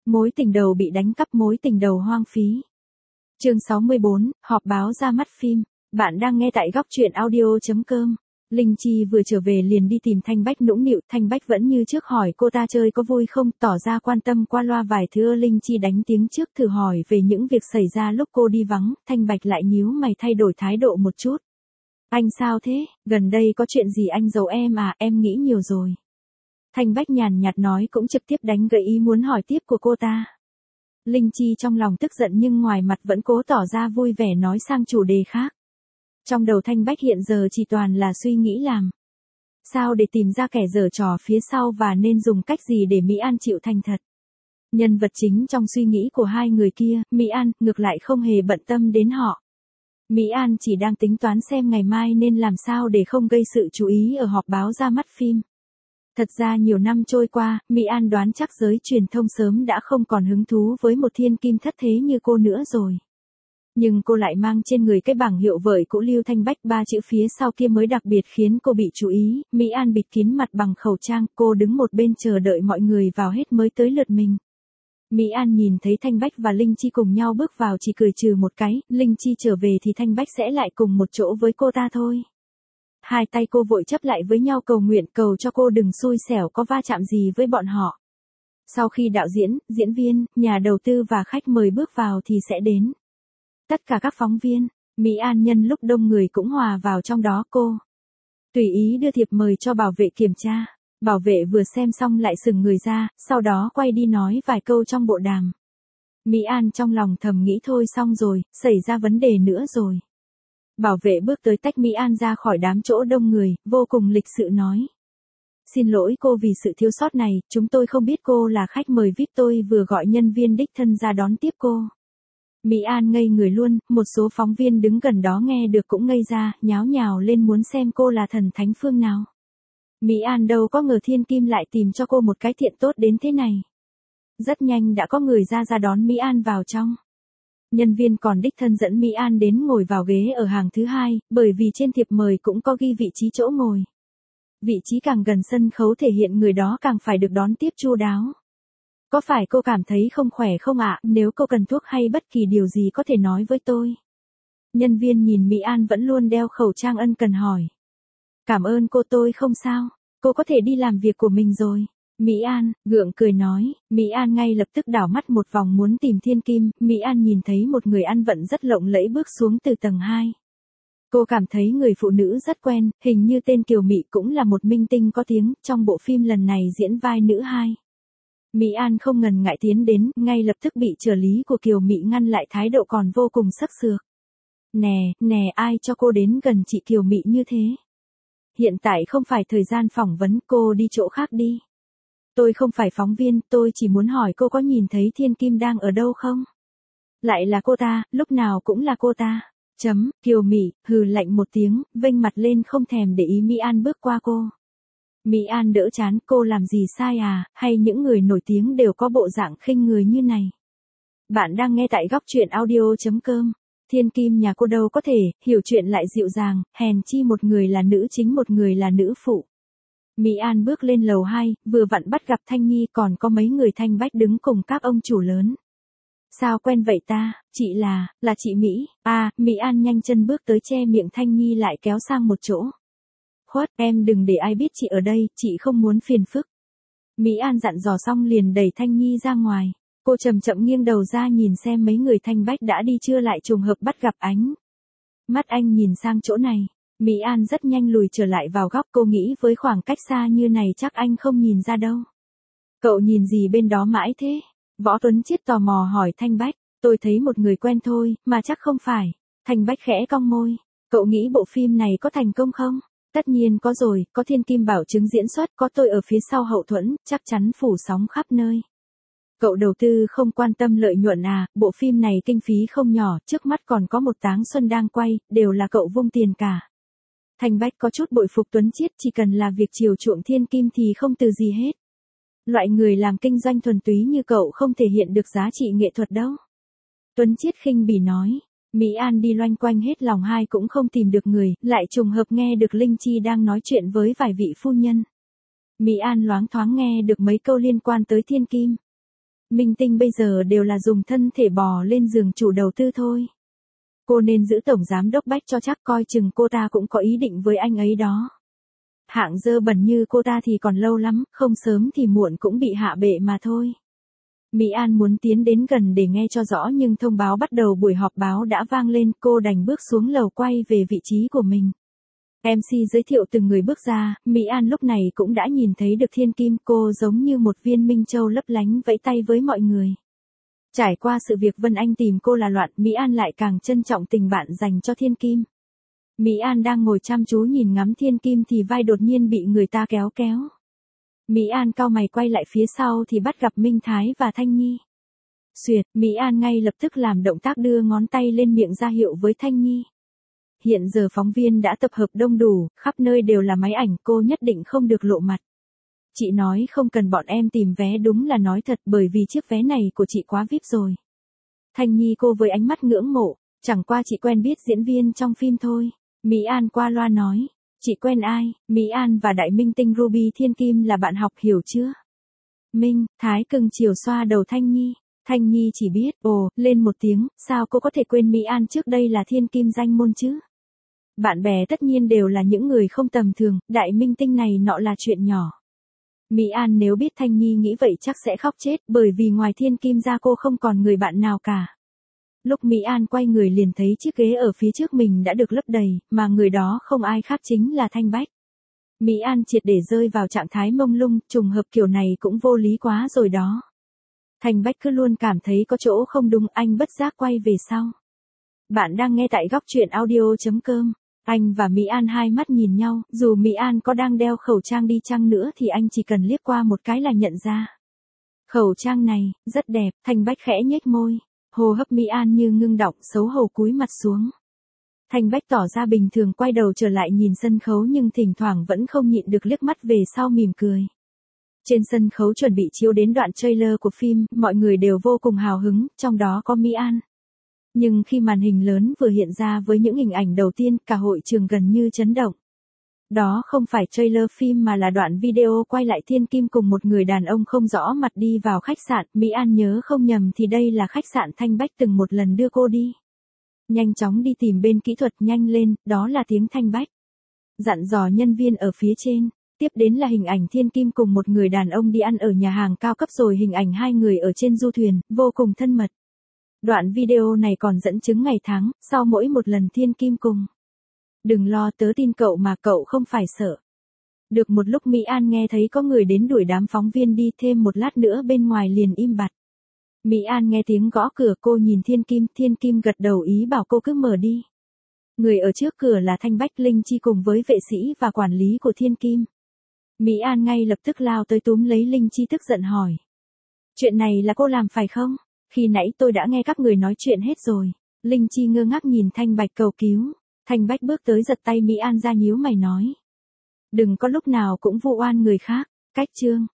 Mối tình đầu bị đánh cắp, mối tình đầu hoang phí. Chương 64, họp báo ra mắt phim. Bạn đang nghe tại góc truyện audio.com. Linh Chi vừa trở về liền đi tìm Thanh Bách nũng nịu, Thanh Bách vẫn như trước hỏi cô ta chơi có vui không, tỏ ra quan tâm qua loa vài thứ. Linh Chi đánh tiếng trước thử hỏi về những việc xảy ra lúc cô đi vắng, Thanh Bạch lại nhíu mày thay đổi thái độ một chút. Anh sao thế, gần đây có chuyện gì anh giấu em à, em nghĩ nhiều rồi. Thanh Bách nhàn nhạt nói, cũng trực tiếp đánh gợi ý muốn hỏi tiếp của cô ta. Linh Chi trong lòng tức giận nhưng ngoài mặt vẫn cố tỏ ra vui vẻ nói sang chủ đề khác. Trong đầu Thanh Bách hiện giờ chỉ toàn là suy nghĩ làm sao để tìm ra kẻ giở trò phía sau và nên dùng cách gì để Mỹ An chịu thành thật. Nhân vật chính trong suy nghĩ của hai người kia, Mỹ An, ngược lại không hề bận tâm đến họ. Mỹ An chỉ đang tính toán xem ngày mai nên làm sao để không gây sự chú ý ở họp báo ra mắt phim. Thật ra nhiều năm trôi qua, Mỹ An đoán chắc giới truyền thông sớm đã không còn hứng thú với một thiên kim thất thế như cô nữa rồi. Nhưng cô lại mang trên người cái bảng hiệu vợi cũ Lưu Thanh Bách, 3 chữ phía sau kia mới đặc biệt khiến cô bị chú ý. Mỹ An bịt kín mặt bằng khẩu trang, cô đứng một bên chờ đợi mọi người vào hết mới tới lượt mình. Mỹ An nhìn thấy Thanh Bách và Linh Chi cùng nhau bước vào chỉ cười trừ một cái, Linh Chi trở về thì Thanh Bách sẽ lại cùng một chỗ với cô ta thôi. Hai tay cô vội chấp lại với nhau cầu nguyện, cầu cho cô đừng xui xẻo có va chạm gì với bọn họ. Sau khi đạo diễn, diễn viên, nhà đầu tư và khách mời bước vào thì sẽ đến tất cả các phóng viên. Mỹ An nhân lúc đông người cũng hòa vào trong đó, cô tùy ý đưa thiệp mời cho bảo vệ kiểm tra. Bảo vệ vừa xem xong lại sừng người ra, sau đó quay đi nói vài câu trong bộ đàm. Mỹ An trong lòng thầm nghĩ thôi xong rồi, xảy ra vấn đề nữa rồi. Bảo vệ bước tới tách Mỹ An ra khỏi đám chỗ đông người, vô cùng lịch sự nói. Xin lỗi cô vì sự thiếu sót này, chúng tôi không biết cô là khách mời VIP, tôi vừa gọi nhân viên đích thân ra đón tiếp cô. Mỹ An ngây người luôn, một số phóng viên đứng gần đó nghe được cũng ngây ra, nháo nhào lên muốn xem cô là thần thánh phương nào. Mỹ An đâu có ngờ thiên kim lại tìm cho cô một cái thiện tốt đến thế này. Rất nhanh đã có người ra đón Mỹ An vào trong. Nhân viên còn đích thân dẫn Mỹ An đến ngồi vào ghế ở hàng thứ 2, bởi vì trên thiệp mời cũng có ghi vị trí chỗ ngồi. Vị trí càng gần sân khấu thể hiện người đó càng phải được đón tiếp chu đáo. Có phải cô cảm thấy không khỏe không ạ? Nếu cô cần thuốc hay bất kỳ điều gì có thể nói với tôi. Nhân viên nhìn Mỹ An vẫn luôn đeo khẩu trang ân cần hỏi. Cảm ơn cô, tôi không sao. Cô có thể đi làm việc của mình rồi. Mỹ An, gượng cười nói. Mỹ An ngay lập tức đảo mắt một vòng muốn tìm thiên kim. Mỹ An nhìn thấy một người ăn vận rất lộng lẫy bước xuống từ tầng 2. Cô cảm thấy người phụ nữ rất quen, hình như tên Kiều Mị cũng là một minh tinh có tiếng, trong bộ phim lần này diễn vai nữ 2. Mỹ An không ngần ngại tiến đến, ngay lập tức bị trợ lý của Kiều Mị ngăn lại, thái độ còn vô cùng sắc sược. Nè, ai cho cô đến gần chị Kiều Mị như thế? Hiện tại không phải thời gian phỏng vấn, cô đi chỗ khác đi. Tôi không phải phóng viên, tôi chỉ muốn hỏi cô có nhìn thấy thiên kim đang ở đâu không? Lại là cô ta, lúc nào cũng là cô ta. Kiều Mị, hừ lạnh một tiếng, vênh mặt lên không thèm để ý Mỹ An bước qua cô. Mỹ An đỡ chán, cô làm gì sai à, hay những người nổi tiếng đều có bộ dạng khinh người như này? Bạn đang nghe tại góc truyện audio.com. Thiên kim nhà cô đâu có thể, hiểu chuyện lại dịu dàng, hèn chi một người là nữ chính một người là nữ phụ. Mỹ An bước lên lầu 2, vừa vặn bắt gặp Thanh Nhi còn có mấy người Thanh Bách đứng cùng các ông chủ lớn. Sao quen vậy ta, chị là chị Mỹ, Mỹ An nhanh chân bước tới che miệng Thanh Nhi lại kéo sang một chỗ. Khuất, em đừng để ai biết chị ở đây, chị không muốn phiền phức. Mỹ An dặn dò xong liền đẩy Thanh Nhi ra ngoài. Cô chậm chậm nghiêng đầu ra nhìn xem mấy người Thanh Bách đã đi chưa lại trùng hợp bắt gặp ánh mắt anh nhìn sang chỗ này. Mỹ An rất nhanh lùi trở lại vào góc, cô nghĩ với khoảng cách xa như này chắc anh không nhìn ra đâu. Cậu nhìn gì bên đó mãi thế? Võ Tuấn Chiết tò mò hỏi Thanh Bách. Tôi thấy một người quen thôi, mà chắc không phải. Thanh Bách khẽ cong môi. Cậu nghĩ bộ phim này có thành công không? Tất nhiên có rồi, có thiên kim bảo chứng diễn xuất, có tôi ở phía sau hậu thuẫn, chắc chắn phủ sóng khắp nơi. Cậu đầu tư không quan tâm lợi nhuận à, bộ phim này kinh phí không nhỏ, trước mắt còn có một Táng Xuân đang quay, đều là cậu vung tiền cả. Thanh Bách có chút bội phục Tuấn Chiết, chỉ cần là việc chiều chuộng thiên kim thì không từ gì hết. Loại người làm kinh doanh thuần túy như cậu không thể hiện được giá trị nghệ thuật đâu. Tuấn Chiết khinh bỉ nói. Mỹ An đi loanh quanh hết lòng 2 cũng không tìm được người, lại trùng hợp nghe được Linh Chi đang nói chuyện với vài vị phu nhân. Mỹ An loáng thoáng nghe được mấy câu liên quan tới thiên kim. Minh tinh bây giờ đều là dùng thân thể bò lên giường chủ đầu tư thôi. Cô nên giữ tổng giám đốc Bách cho chắc, coi chừng cô ta cũng có ý định với anh ấy đó. Hạng dơ bẩn như cô ta thì còn lâu lắm, không sớm thì muộn cũng bị hạ bệ mà thôi. Mỹ An muốn tiến đến gần để nghe cho rõ nhưng thông báo bắt đầu buổi họp báo đã vang lên, cô đành bước xuống lầu quay về vị trí của mình. MC giới thiệu từng người bước ra, Mỹ An lúc này cũng đã nhìn thấy được Thiên Kim, cô giống như một viên minh châu lấp lánh vẫy tay với mọi người. Trải qua sự việc Vân Anh tìm cô là loạn, Mỹ An lại càng trân trọng tình bạn dành cho Thiên Kim. Mỹ An đang ngồi chăm chú nhìn ngắm Thiên Kim thì vai đột nhiên bị người ta kéo kéo. Mỹ An cau mày quay lại phía sau thì bắt gặp Minh Thái và Thanh Nhi. Xuyệt, Mỹ An ngay lập tức làm động tác đưa ngón tay lên miệng ra hiệu với Thanh Nhi. Hiện giờ phóng viên đã tập hợp đông đủ, khắp nơi đều là máy ảnh, cô nhất định không được lộ mặt. Chị nói không cần bọn em tìm vé, đúng là nói thật, bởi vì chiếc vé này của chị quá VIP rồi. Thanh Nhi cô với ánh mắt ngưỡng mộ, chẳng qua chị quen biết diễn viên trong phim thôi. Mỹ An qua loa nói, chị quen ai? Mỹ An và đại minh tinh Ruby Thiên Kim là bạn học, hiểu chưa? Minh Thái cưng chiều xoa đầu Thanh Nhi. Thanh Nhi chỉ biết, ồ, lên một tiếng, sao cô có thể quên Mỹ An trước đây là Thiên Kim danh môn chứ? Bạn bè tất nhiên đều là những người không tầm thường, đại minh tinh này nọ là chuyện nhỏ. Mỹ An nếu biết Thanh Nhi nghĩ vậy chắc sẽ khóc chết, bởi vì ngoài Thiên Kim ra cô không còn người bạn nào cả. Lúc Mỹ An quay người liền thấy chiếc ghế ở phía trước mình đã được lấp đầy, mà người đó không ai khác chính là Thanh Bách. Mỹ An triệt để rơi vào trạng thái mông lung, trùng hợp kiểu này cũng vô lý quá rồi đó. Thanh Bách cứ luôn cảm thấy có chỗ không đúng, anh bất giác quay về sau. Bạn đang nghe tại góc truyện audio.com. Anh và Mỹ An hai mắt nhìn nhau, dù Mỹ An có đang đeo khẩu trang đi chăng nữa thì anh chỉ cần liếc qua một cái là nhận ra. Khẩu trang này, rất đẹp, Thanh Bách khẽ nhếch môi. Hô hấp Mỹ An như ngưng đọng, xấu hổ cúi mặt xuống. Thanh Bách tỏ ra bình thường quay đầu trở lại nhìn sân khấu nhưng thỉnh thoảng vẫn không nhịn được liếc mắt về sau mỉm cười. Trên sân khấu chuẩn bị chiếu đến đoạn trailer của phim, mọi người đều vô cùng hào hứng, trong đó có Mỹ An. Nhưng khi màn hình lớn vừa hiện ra với những hình ảnh đầu tiên, cả hội trường gần như chấn động. Đó không phải trailer phim mà là đoạn video quay lại Thiên Kim cùng một người đàn ông không rõ mặt đi vào khách sạn, Mỹ An nhớ không nhầm thì đây là khách sạn Thanh Bách từng một lần đưa cô đi. Nhanh chóng đi tìm bên kỹ thuật, nhanh lên, đó là tiếng Thanh Bách dặn dò nhân viên ở phía trên. Tiếp đến là hình ảnh Thiên Kim cùng một người đàn ông đi ăn ở nhà hàng cao cấp, rồi hình ảnh hai người ở trên du thuyền, vô cùng thân mật. Đoạn video này còn dẫn chứng ngày tháng, sau mỗi một lần Thiên Kim cùng. Đừng lo, tớ tin cậu mà, cậu không phải sợ. Được một lúc Mỹ An nghe thấy có người đến đuổi đám phóng viên đi, thêm một lát nữa bên ngoài liền im bặt. Mỹ An nghe tiếng gõ cửa, cô nhìn Thiên Kim gật đầu ý bảo cô cứ mở đi. Người ở trước cửa là Thanh Bách, Linh Chi cùng với vệ sĩ và quản lý của Thiên Kim. Mỹ An ngay lập tức lao tới túm lấy Linh Chi tức giận hỏi. Chuyện này là cô làm phải không? Khi nãy tôi đã nghe các người nói chuyện hết rồi. Linh Chi ngơ ngác nhìn Thanh Bách cầu cứu. Thanh Bách bước tới giật tay Mỹ An ra nhíu mày nói. Đừng có lúc nào cũng vu oan người khác. Cách chương.